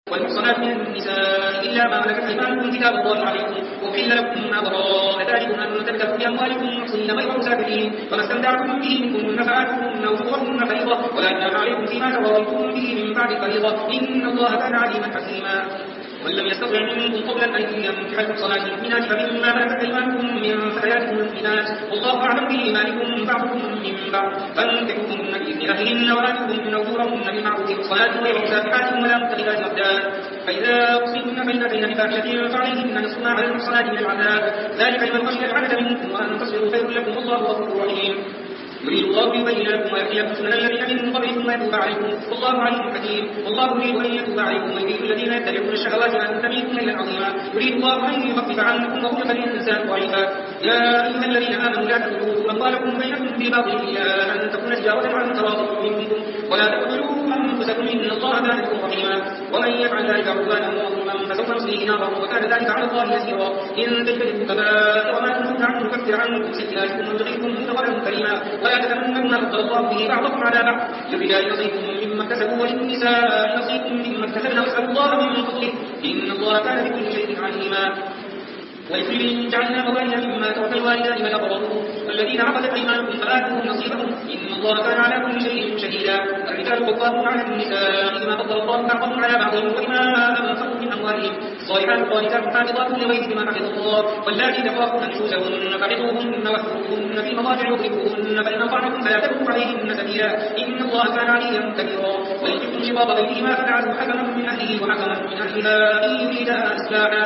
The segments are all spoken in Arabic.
والمحصنات من النساء إلا ما ملكت أيمانكم كتاب الله عليكم وأحل لكم ما وراء ذلكم أن تبتغوا بأموالكم محصنين غير مسافرين فما استمتعتم به منكن فآتوهن وأجورهن فريضة ولا جناح عليكم فيما تراضيتم به من بعد الفريضة إن الله كان عليما حكيما. ومن لم يستطع منكم قبلا أن ينكح المحصنات المؤمنات فمما ملكت أيمانكم من فتياتكم المؤمنات والله أعلم بإيمانكم بعضكم من بعض فانكحوهن بإذن أهلهن وآتوهن أجورهن بالمعروف محصنات غير مسافحات ولا متخذات أخدان فإذا أصيبن فإن أتين بفاحشة فعليهن نصف ما على المحصنات من العذاب ذلك لمن خشي العنة منكم وأن تصبروا خير لكم والله غفور رحيم. يريد الله يبين لكم ويحيي لكم سنن الذين من قبلكم ويتوب عليكم والله عليم حكيم. والله يريد ان يتوب عليكم ويريد الذين يتبعون الشهوات ان تميلوا ميلا عظيما. يريد الله ان يخفف عنكم وخلق الانسان ضعيفا. يا ايها الذين امنوا لا تقتلوا اموالكم بينكم بالباطل الا ان تكون تجاره عن تراض منكم ولا تقتلوا انفسكم ان الله كان بكم رحيما. ومن يفعل ذلك عدوانا وظلما فسوف نصليه نارا وكان ذلك على الله يسيرا. ان تجتنبوا كبائر ما تنهون عنه نكفر عنكم سيئاتكم وندخلكم مدخلا كريما. ولا تتمنوا ما فضل الله به بعضكم على بعض للرجال نصيب مما اكتسبوا وللنساء نصيب مما اكتسبن واسالوا الله من فضله ان الله كان بكل شيء عليما. ولكل جعلنا مواليا مما ترك الوالدان والاقربون والذين عقدت ايمانكم فآتوهم نصيبهم ان الله كان على كل شيء شهيدا. الرجال قوامون على النساء بما فضل الله بعضهم على بعض وبما انفقوا من اموالهم الصالحات قانتات حافظات للغيب بما حفظ الله واللاتي تخافون نشوزهن فعظوهن واهجروهن في المضاجع واضربوهن فان اطعنكم فلا تبغوا عليهن سبيلا ان الله كان عليا كبيرا. وان خفتم شقاق بينهما فبعثوا حكما من اهله وحكما من اهلها ان يريدا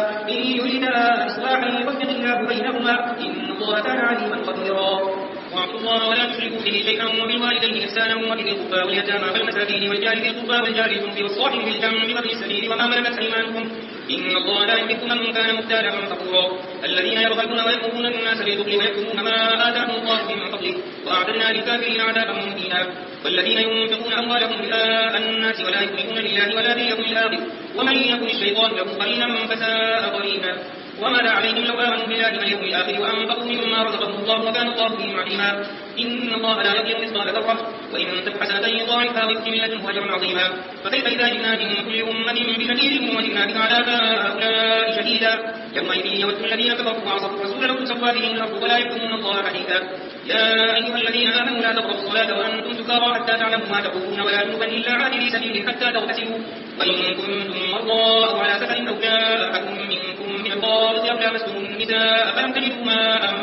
اصلاحا يوفق الله بينهما ان الله كان عليما قديرا. واعبدوا الله ولا تشركوا به شيئا وبالوالدين احسانا وبذي القربى واليتامى والمساكين والجار ذي القربى والجار الجنب والصاحب بالجنب وابن السبيل وما ملكت ايمانكم ان الله لا يحب من كان مختالا فخورا. الذين يبخلون ويأمرون الناس بالبخل ويكتمون ما آتاهم الله من فضله واعتدنا للكافرين عذابا مهينا. والذين ينفقون اموالهم رئاء الناس ولا يؤمنون بالله ولا باليوم الاخر ومن يكن الشيطان له قرينا فساء قرينا. وماذا عليهم لو آمنوا بالله واليوم الآخر وأنفقوا مما رزقهم الله وكان الله بهم عليما. إن الله لا يظلم مثقال ذرة وإن تك حسنة يضاعفها ويؤتي من لدنه أجرا عظيما. فكيف إذا جئنا من كل أمة بشهيد وجئنا بك على هؤلاء شهيدا يومئذ يود الذين كفروا وعصوا الرسول لو تسوى بهم الأرض ولا يكتمون الله حديثا. يا أيها الذين آمنوا لا تقربوا الصلاة وأنتم سكارى حتى تعلموا ما تقولون ولا جنبا إلا عابري سبيل حتى تغتسلوا وإن كنتم مرضى أو على سفر أو جاء أحد منكم من الغائط أو لامستم النساء فلم تجدوا ماء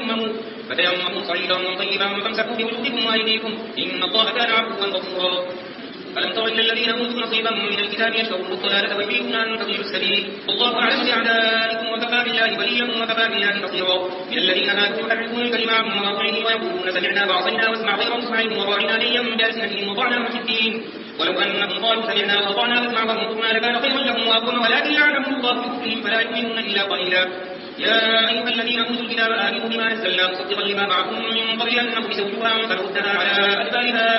فتيمموا صعيدا طيبا فامسكوا بوجوهكم وأيديكم إن الله كان عفوا غفورا. ألم تر إلى الذين أوتوا نصيبا من الكتاب يشترون الضلالة ويريدون أن تضلوا السبيل والله أعلم بأعدائكم وكفى بالله وليا وكفى بالله نصيرا. من الذين هادوا يحرفون الكلم عن مواضعه ويقولون سمعنا وعصينا واسمع غير مسمع وراعنا ليا بألسنتهم وطعنا محدين ولو أنهم قالوا سمعنا وأطعنا واسمع وانظرنا لكان خيرا لهم وأقوم ولكن لعنهم الله بكفرهم فلا يؤمنون إلا قليلا. يا أيها الذين أوتوا الكتاب آمنوا بما نزلنا مصدقا لما معكم من قبل أن نطمس وجوها فنردها على أدبارها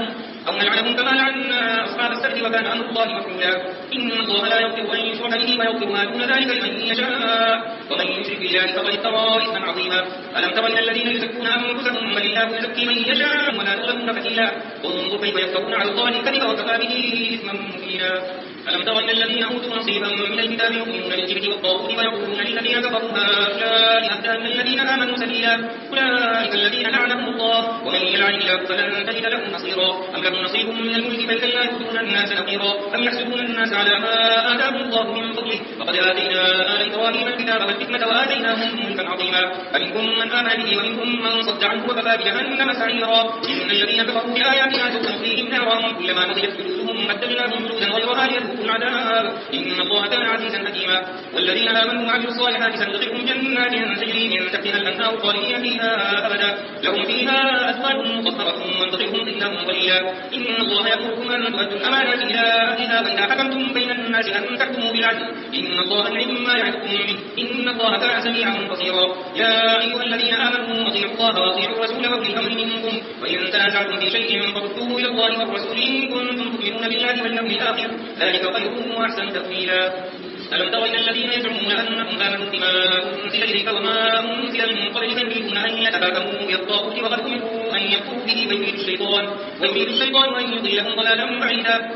أو نلعنهم كما لعنا أصحاب السبت وكان أمر الله مفعولا. إن الله لا يغفر أن يشرك به ويغفر ما دون ذلك لمن يشاء ومن يشرك بالله فقد افترى إثما عظيما. ألم تر إلى الذين يزكون أنفسهم بل الله يزكي من يشاء ولا تظلمون فتيلا انظر كيف يفترون على الله الكذب وكفى به إثما مبينا. ألم تر إلى الذين أوتوا نصيبا من الكتاب يؤمنون بالجبت والطاغوت ويقولون للذين كفروا هؤلاء أهدى من الذين آمنوا سبيلا أولئك الذين لعنهم الله ومن يلعن الله فلن تجد له نصيرا. أم لهم نصيب من الملك بل لا يؤتون الناس نقيرا أم يحسدون الناس على ما آتاهم الله من فضله فقد آتينا آل إبراهيم الكتاب والحكمة وآتيناهم ملكا عظيما. فمنهم من آمن به ومنهم من صد عنه وكفى بجهنم سعيرا. إن الذين كفروا بآياتنا سوف نصليهم نارا كلما نضجت جلودهم بدلناهم جلودا غيرها ليذوقوا العذاب إن الله كان عزيزا حكيما. والذين آمنوا وعملوا الصالحات سندخلهم جنات تجري من تحتها الأنهار خالدين فيها أبدا لهم فيها أزواج مطهرة وندخلهم ظلا ظليلا. إن الله يأمركم أن تؤدوا الأمانات إلى أهلها وإذا حكمتم بين الناس أن تحكموا بالعدل إن الله يعلم ما يعظكم به إن الله كان سميعا بصيرا. يا أيها الذين آمنوا أطيعوا الله وأطيعوا الرسول وأولي الأمر منكم وإن تنازعتم في شيء فردوه إلى الله والرسول إن كنتم تؤمنون بالله واليوم الآخر ذلك خير وأحسن تأويلا. ألم تر إلى الذين يزعمون أنهم آمنوا بما أنزل إليك وما أنزل من قبلك يريدون أن يتباكموا بالطاغوت وقد أمروا أن يكفروا به ويريد الشيطان أن يضلهم ضلالا بعيدا.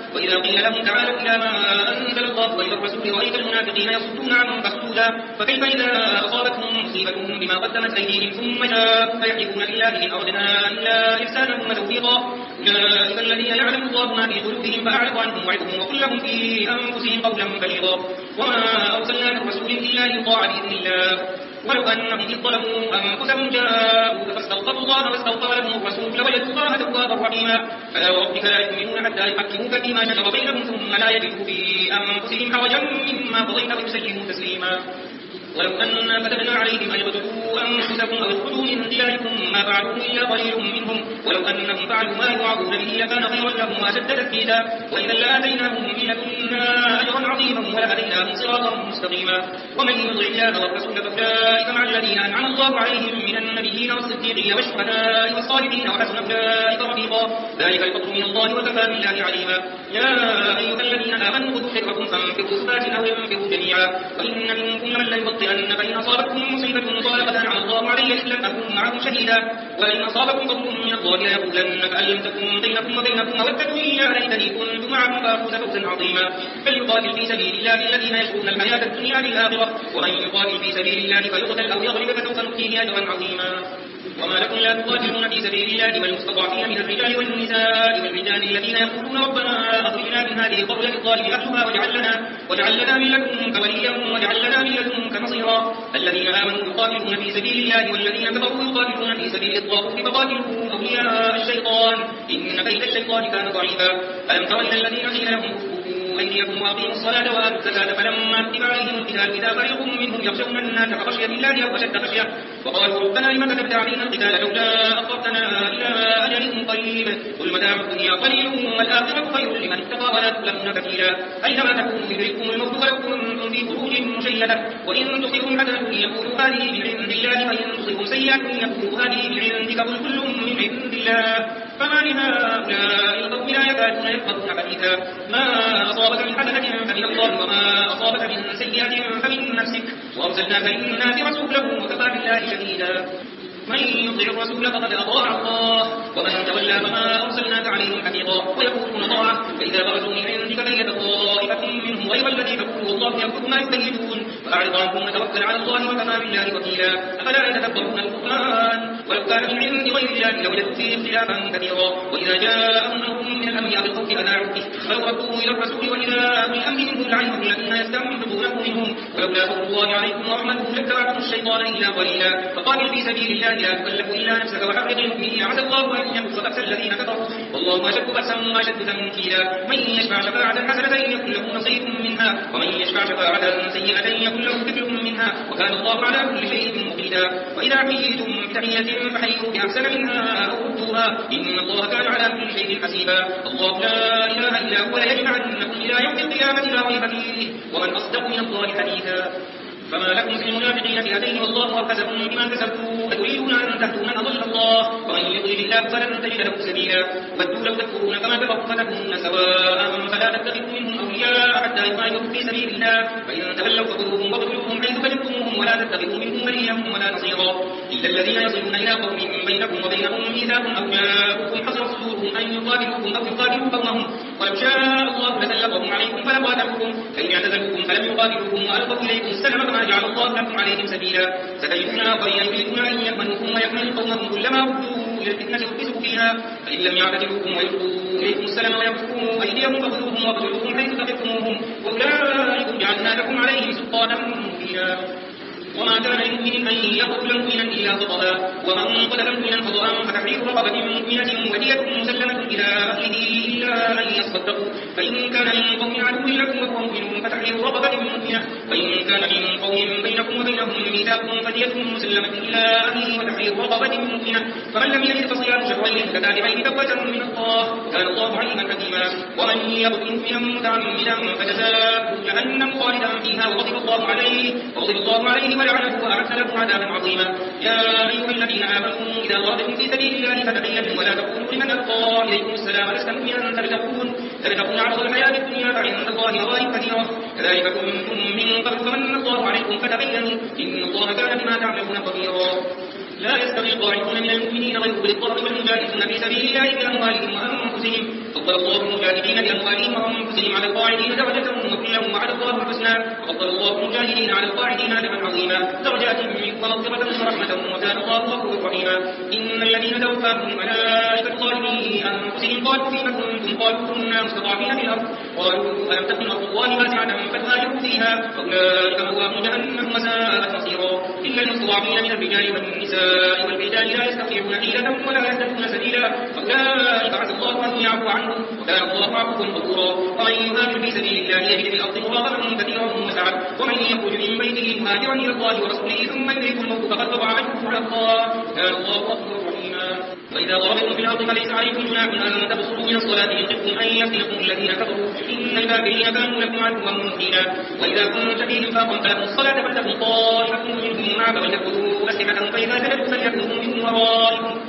وإذا قيل لهم تعالوا إلى ما أنزل الله وإلى الرسول رأيت المنافقين يصدون عنك صدودا فكيف إذا أصابتهم مصيبة بما قدمت أيديهم ثم جاءوا فيحلفون بالله إن أردنا إلا إحسانا وتوفيقا أولئك الذين يعلم الله ما في قلوبهم فأعرض عنهم وعظهم وقل لهم في أنفسهم قولا بليغا وما أرسلنا من رسول إلا ليطاع بإذن الله ولو أنهم إذ ظلموا أنفسهم جاءوا فاستغفروا الله واستغفر لهم الرسول لوجدوا الله توابا رحيما فلا وربك لا يؤمنون حتى يحكموك فيما شجر بينهم ثم لا يجدوا في أنفسهم حرجا مما قضيت ويسلموا تسليما ولو أننا كتبنا عليهم أن يقتلوا أنفسكم أو اخرجوا من دياركم ما فعلوه إلا قليل منهم ولو أنهم فعلوا ما يوعظون به لكان خيرا لهم وأشد تثبيتا وإذا لآتيناهم من لدنا أجرا عظيما ولهديناهم صراطا مستقيما ومن يطع الله والرسول فأولئك مع الذين أنعم الله عليهم من النبيين والصديقين والشهداء والصالحين وحسن أولئك رفيقا ذلك الفضل من الله وكفى بالله عليما يا أيها الذين آمنوا خذوا حذركم فانفروا ثبات أو انفروا جميعا وإن منكم لمن ليبطئن فإن أصابتكم مصيبة قال قد أنعم الله علي إذ لم أكن معهم شهيدا ولئن أصابكم فضل من الله ليقولن كأن لم تكن بينكم وبينكم مودة يا ليتني كنت معهم فأفوز فوزا عظيما فليقاتل في سبيل الله الذين يشرون الحياة الدنيا بالآخرة ومن يقاتل في سبيل الله فيقتل أو يغلب فسوف نؤتيه أجرا عظيما وما لكم لا تقاتلون في سبيل الله والمستضعفين من الرجال والنساء والرجال الذين يقولون ربنا أخرجنا من هذه القرية الظالم أهلها واجعل لنا من لدنك وليا واجعل لنا من لدنك نصيرا الذين آمنوا يقاتلون في سبيل الله والذين كفروا يقاتلون في سبيل الطاغوت فقاتلوا أولياء الشيطان إن كيد الشيطان كان ضعيفا ألم تر إلى الذين قيل لهم أيديكم وأقيموا الصلاة وآتوا الزكاة فلما كتب عليهم القتال إذا فريق منهم يخشون الناس كخشية الله أو أشد خشية وقالوا ربنا لم كتبت علينا القتال لولا أخرتنا إلى أجل قريب قل متاع الدنيا قليل والآخرة خير لمن اتقى ولا تظلمون فتيلا أينما تكونوا يدرككم الموت ولو كنتم في بروج مشيدة وإن تصبهم حسنة يقولوا هذه من عند الله وإن تصبهم سيئة يقولوا هذه من عندك قل كل من عند الله فما لهؤلاء القوم لا يكادون يفقهون حديثا ما أصابك من حسنة فمن الله وما أصابك من سيئة فمن نفسك وأرسلناك للناس رسولا وكفى بالله شهيدا من يطع الرسول فقد أطاع الله ومن تولى فما أرسلناك عليهم حفيظا ويقولون طاعة فإذا برزوا من عندك بيت طائفة منهم غير الذي تقول الله يكتب ما يبيتون فأعرض عنهم وتوكل على الله وكفى بالله وكيلا أفلا يتدبرون القرآن ولو كان من عند غير الله لوجدوا فيه اختلافا كثيرا وإذا جاءهم أمر من الأمن أو الخوف أذاعوا به فلو ردوه إلى الرسول وإلى أهل الأمر منهم لعلمه الذين يستنبطونه منهم ولولا فضل الله عليكم ورحمته لاتبعتم الشيطان إلا قليلا فقاتل في سبيل الله لا تكلف إلا نفسك وحرق المؤمنين عسى الله أن يكف بأس الذين كفروا والله أشد بأسا وأشد تنكيلا من يشفع شفاعة حسنة يكن له نصيب منها ومن يشفع شفاعة سيئة يكن له كفل منها وكان الله على كل شيء مقيتا وإذا حييتم بتحية فحيوا بأحسن منها أو ردوها إن الله كان على كل شيء حسيبا الله لا إله إلا هو ليجمعنكم إلى يوم القيامة لا ريب فيه ومن أصدق من الله حديثا فما لكم في المنافقين فئتين والله أركسكم بما كسبتم أتريدون أن تهدوا من أضل الله ومن يضلل الله فلن تجد له سبيلا ودوا لو تكفرون كما كفروا فتكونون سواء فلا تتخذوا منهم أولياء حتى يقاتلوا في سبيل الله فإن تولوا فخذوهم واقتلوهم حيث وجدتموهم ولا تتخذوا منهم وليا ولا نصيرا إلا الذين يصلون إلى قوم بينكم وبينهم ميثاق أو جاءوكم حصر صدورهم أن يقاتلوكم أو يقاتلوا قومهم ولو شاء الله لسلطهم عليكم فلقاتلوكم فإن اعتزلوكم فلم يقاتلوكم وألقوا إليكم السلم كما جعل الله لكم عليهم سبيلا ستجدون آخرين يريدون أن يأمنوكم ويحملوا قومهم كلما ردوا إلى الفتنة أركسوا فيها فإن لم يعتزلوكم ويلقوا إليكم السلم ويكفوا أيديهم فخذوهم واقتلوهم حيث ثقفتموهم وأولئكم جعلنا لكم عليهم سلطانا مبينا وما كان لمؤمن أن يقتل مؤمنا إلا خطأ ومن قتل مؤمنا خطأ فتحرير رقبة مؤمنة ودية مسلمة إلى أهله إلا أن يصدقوا فإن كان من قوم عدو لكم وهو مؤمن فتحرير رقبة مؤمنة وإن كان من قوم بينكم وبينهم ميثاق فدية مسلمة إلى أهله وتحرير رقبة مؤمنة فمن لم يجد فصيام شهرين متتابعين توبة من الله وكان الله عليما حكيما ومن يقتل مؤمنا متعمدا فجزاؤه جهنم خالدا فيها وغضب الله عليه ولعنه وأعد له عذابا عظيما يا أيها الذين آمنوا إذا ضربتم في سبيل الله فتبينوا ولا تقولوا لمن ألقى إليكم السلام لست مؤمنا تبتغون عرض الحياة الدنيا فعند الله مغانم كثيرة كذلك كنتم من قبل فمن الله عليكم فتبينوا إن الله كان بما تعملون خبيرا لا يستوي القاعدون من المؤمنين غير أولي الضرر والمجاهدون في سبيل الله بأموالهم وأنفسهم فضل الله المجاهدين بأموالهم وأنفسهم على القاعدين درجة وكلا وعد الله الحسنى وفضل الله المجاهدين على القاعدين أجرا عظيما درجات منه ومغفرة ورحمة وكان الله غفورا رحيما إن الذين توفاهم الملائكة ظالمي أنفسهم قالوا فيما كنتم قالوا كنا مستضعفين في الأرض قالوا ألم تكن أرض الله واسعة فتهاجروا فيها فأولئك مأواهم جهنم وساءت مصيرا إلا المستضعفين من الرجال والنساء والولدان لا يستطيعون حيلة ولا يهتدون سبيلا فأولئك عسى الله أن يعفو عنهم وكان الله عفوا غفورا ومن يهاجر في سبيل الله يجد في الأرض مراغما كثيرا وسعة ومن يخرج من بيته مهاجرا إلى الله ورسوله ثم يدركه الموت فقد وقع أجره على الله كان الله غفورا رحيما وإذا ضربتم في الأرض فليس عليكم جناح أن تبصروا من الصلاة إن خفتم أن يفتنكم الذين كفروا إن الكافرين كانوا لكم عدوا مبينا وإذا كنت فيهم فأقمت لهم الصلاة فلتكن طائفة منهم معك وليأخذوا أسلحتهم فإذا سجدوا فليكونوا من ورائكم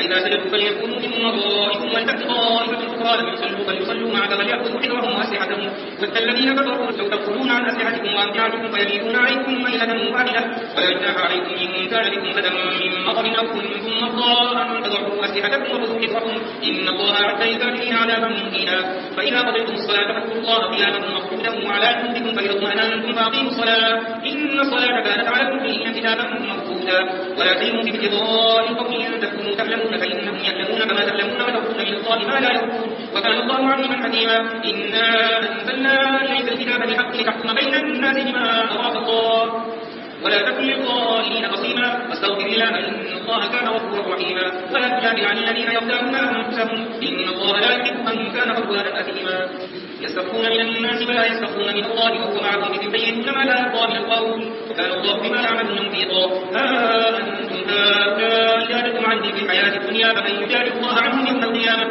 ولتأت طائفة أخرى لم يصلوا فليصلوا معك وليأخذوا حذرهم وأسلحتهم ود الذين كفروا لو تغفلون عن أسلحتكم وأمتعتكم فيميلون عليكم ميلة واحدة ولا جناح عليكم إن كان بكم أذى من مطر أو كنتم مرضى أن تضعوا أسلحتكم وخذوا حذركم إن الله أعد للكافرين عذابا مهينا فإذا قضيتم الصلاة فاذكروا الله قياما وقعودا وعلى جنوبكم فإذا اطمأننتم فأقيموا الصلاة إن الصلاة كانت على المؤمنين كتابا موقوتا ولا تهنوا في ابتغاء القوم إن تكونوا تعلمون فإنهم يعلمون كما تعلمون وترجون من الله ما لا يرجون وكان الله عليما حكيما إنا أنزلنا إليك الكتاب بالحق لتحكم بين الناس بما أراك الله ولا تكن للظالمين خصيما واستغفر الله إن الله كان غفورا رحيما ولا تجادل عن الذين يخدعون أنفسهم إن الله لا يحب من كان خوانا أثيما يستخفون من الناس ولا يستخفون من الله وهو معهم إذ يبينون ما لا يرضى من القول وكان الله بما يعملون محيطا ها أنتم هؤلاء جادلتم عني في الحياة الدنيا فمن يجادل الله عنهم يوم القيامة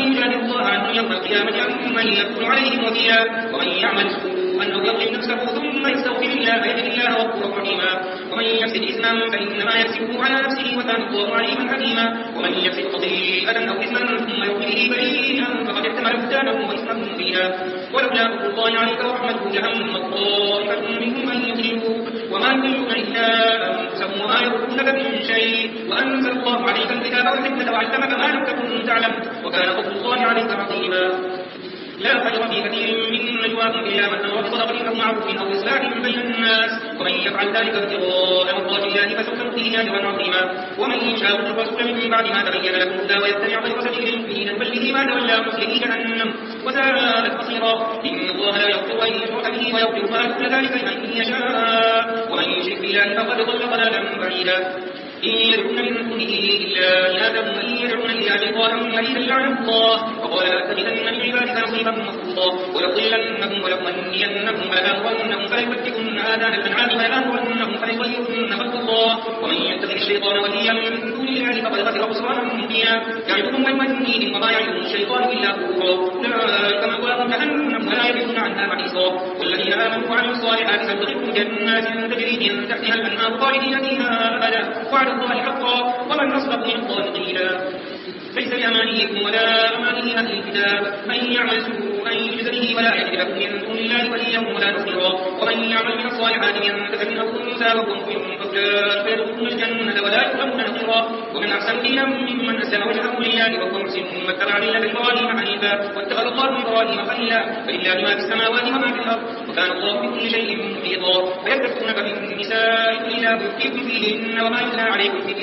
أمن يكون عليهم وكيلا ومن يعمل سوءا أو يظلم نفسه ثم يستغفر الله فيجد الله غفورا رحيما ومن يكسب إثما فإنما يكسبه على نفسه وكان الله عليما حكيما ومن يكسب خطيئة أو إثما ثم يرمي به بريئا فقد احتمل بهتانا وإثما مبينا ولولا فضل الله عليك ورحمته لهم طائفة منهم أن يضلوك وما يضلون إلا أنفسهم وما يضرونك من شيء وأنزل الله عليك الكتاب والحكمة وعلمك ما لم تكن تعلم وكان فضل الله عليك عظيما لا خير في كثير من نجواهم إلا من أمر بصدقة أو معروف أو إصلاح بين الناس ومن يفعل ذلك ابتغاء مرضات الله فسوف نؤتيه أجرا عظيما ومن يشاور الرسول من بعد ما تبين له الهدى ويتبع غير سبيل المؤمنين نوله ما تولى نصله جهنم وساءت مصيرا إن الله لا يغفر أن يشرك به ويغفر ما دون ذلك لمن يشاء ومن يشرك بالله فقد ضل ضلالا بعيدا إن يدعون من دونه إلا إناثا وإن يدعون إلا شيطانا مريدا لعنه الله وقال لأتخذن من عبادك نصيبا مفروضا ولأضلنهم ولأمنينهم ولآمرنهم فليبتكن آذان الأنعام ولآمرنهم فليغيرن خلق الله ومن يتخذ الشيطان وليا من دون الله فقد خسر خسرانا مبينا يعظهم ويمنيهم وما يعظهم الشيطان إلا غرورا أولئك مأواهم جهنم ولا يجدون عنها محيصا والذين آمنوا وعملوا الصالحات سندخلهم جنات تجري من تحتها الأنهار خالدين فيها أبدا وعلى الله حقا ومن أصدق من الله قيلا ليس بأمانيكم ولا أماني أهل الكتاب من يعمل سوءا يجز به ولا يجد له من دون الله وليا ولا نصيرا ومن يعمل من الصالحات من ذكر أو أنثى وهو مؤمن فأولئك يدخلون الجنة ولا يظلمون نصيرا ومن أحسن دينا ممن أسلم وجهه لله وهو محسن واتبع ملة إبراهيم حنيفا واتخذ الله إبراهيم خليلا فلله ما في السماوات وما في الأرض وكان الله بكل شيء محيطا ويستفتونك في النساء قل الله يفتيكم فيهن وما يتلى عليكم في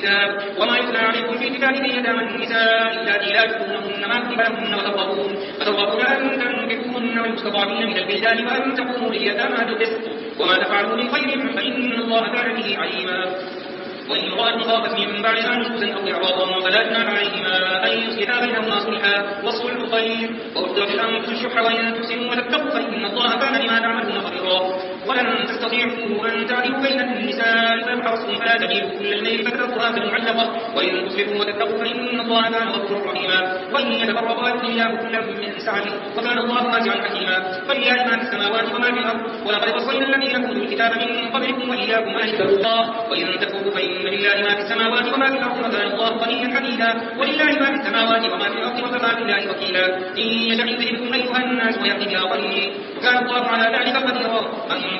الكتاب في يتامى النساء التي لا تكونهن ما كتب لهن وترغبون أن تنكحوهن والمستضعفين من البلدان وأن تقوموا لليتامى بالقسط وما تفعلوا من خير فإن الله كان به عليما وإن امرأة خافت من بعدها نشوزا أو إعراضا فلا جناح عليهما أن يصلحا بينهما صلحا والصلح خير وأحضرت الأنفس الشح وإن تحسنوا وتتقوا فإن الله كان بما تعملون خبيرا ولن تستطيعوا أن تعدلوا بين النساء فإن حرصتم فلا تميلوا كل الميل فتذروها كالمعلقة وإن تصلحوا وتتقوا فإن الله كان غفورا رحيما وإن يتفرقا يغني الله كلا من سعته وكان الله واسعا حكيما فلله ما في السماوات وما في الأرض ولقد وصينا الذين أوتوا الكتاب من قبلكم وإياكم أن اشكروا الله وإن تكفروا فإن لله ما في السماوات وما في الأرض وكان الله غنيا حميدا ولله ما في السماوات وما في الأرض وكفى بالله وكيلا إن يشأ يذهبكم أيها الناس ويأتي بآخرين وكان الله على ذلك قديرا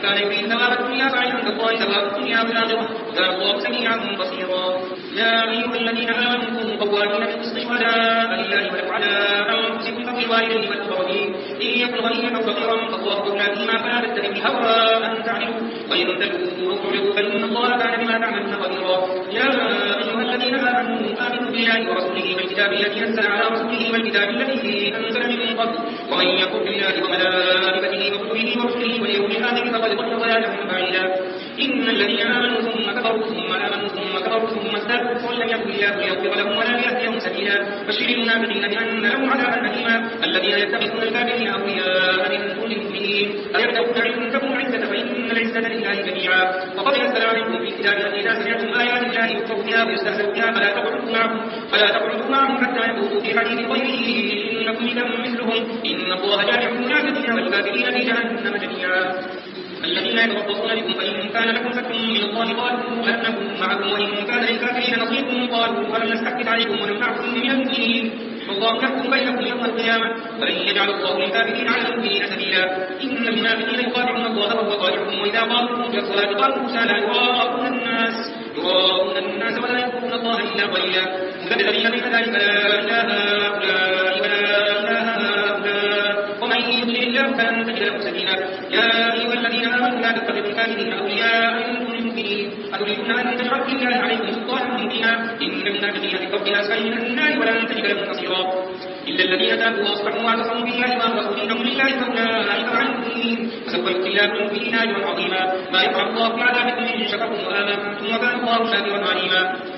كان يريد ثواب الدنيا فعند الله ثواب الدنيا والآخرة وكان الله سميعا بصيرا يا أيها الذين آمنوا كونوا قوامين بالقسط شهداء لله ولو على أنفسكم أو الوالدين والأقربين إن يكن غنيا أو فقيرا فالله أولى بهما فلا تتبعوا الهوى أن تعدلوا وإن تلووا أو تعرضوا فإن الله كان بما تعملون خبيرا يا أيها الذين آمنوا بالله ورسوله والكتاب الذي أنزل على رسوله والكتاب الذي أنزل من قبل ومن يكفر بالله وملائكته وكتبه ورسله واليوم الآخر فقد ضل ضلالا بعيدا إن الذين آمنوا ثم كفروا ثم آمنوا ثم كفروا ثم ازدادوا كفرا لم يكن الله ليغفر لهم ولا ليهديهم سبيلا بشر المنافقين بأن لهم عذابا أليما الذين يتخذون الكافرين أولياء من دون المؤمنين أيبتغون عندهم العزة فإن العزة لله جميعا وقد نزل عليكم في الكتاب أن إذا سمعتم آيات الله يكفر بها ويستهزأ بها فلا تقعدوا معهم حتى يخوضوا في حديث غيره إنكم إذا مثلهم إن الله جامع المنافقين والكافرين في جهنم جميعا الذين يتربصون بكم فإن كان لكم فتح من الله قالوا ألم نكن معكم وإن كان للكافرين نصيب قالوا ولم نستحقق عليكم ونمنعكم من المؤمنين الله يحكم بينكم يوم القيامة ولن يجعل الله للكافرين على المؤمنين سبيلا إن المنافقين يخادعون الله وهو خادعهم وإذا قاموا إلى الصلاة قالوا كسالى يراءون الناس ولا يذكرون الله إلا قليلا مذبذبين بين ذلك لا إله هؤلاء ولا إله هؤلاء ومن يضلل الله فلن تجد له سبيلا يا أيها الذين آمنوا لا تتخذوا الكافرين أولياء من دون المؤمنين أتريدون أن تجعلوا لله عليكم سلطانا مبينا إن المنافقين في الضرب الأسفل من النار ولن تجد لهم نصيرا إلا الذين تابوا وأصلحوا واعتصموا بالله ورسوله أمر الله فأولئك مع المؤمنين وسوف يؤتي الله المؤمنين أجرا عظيما ما يفعل الله بعذابكم إن شكرتم وآمنتم وكان الله شاكرا عليما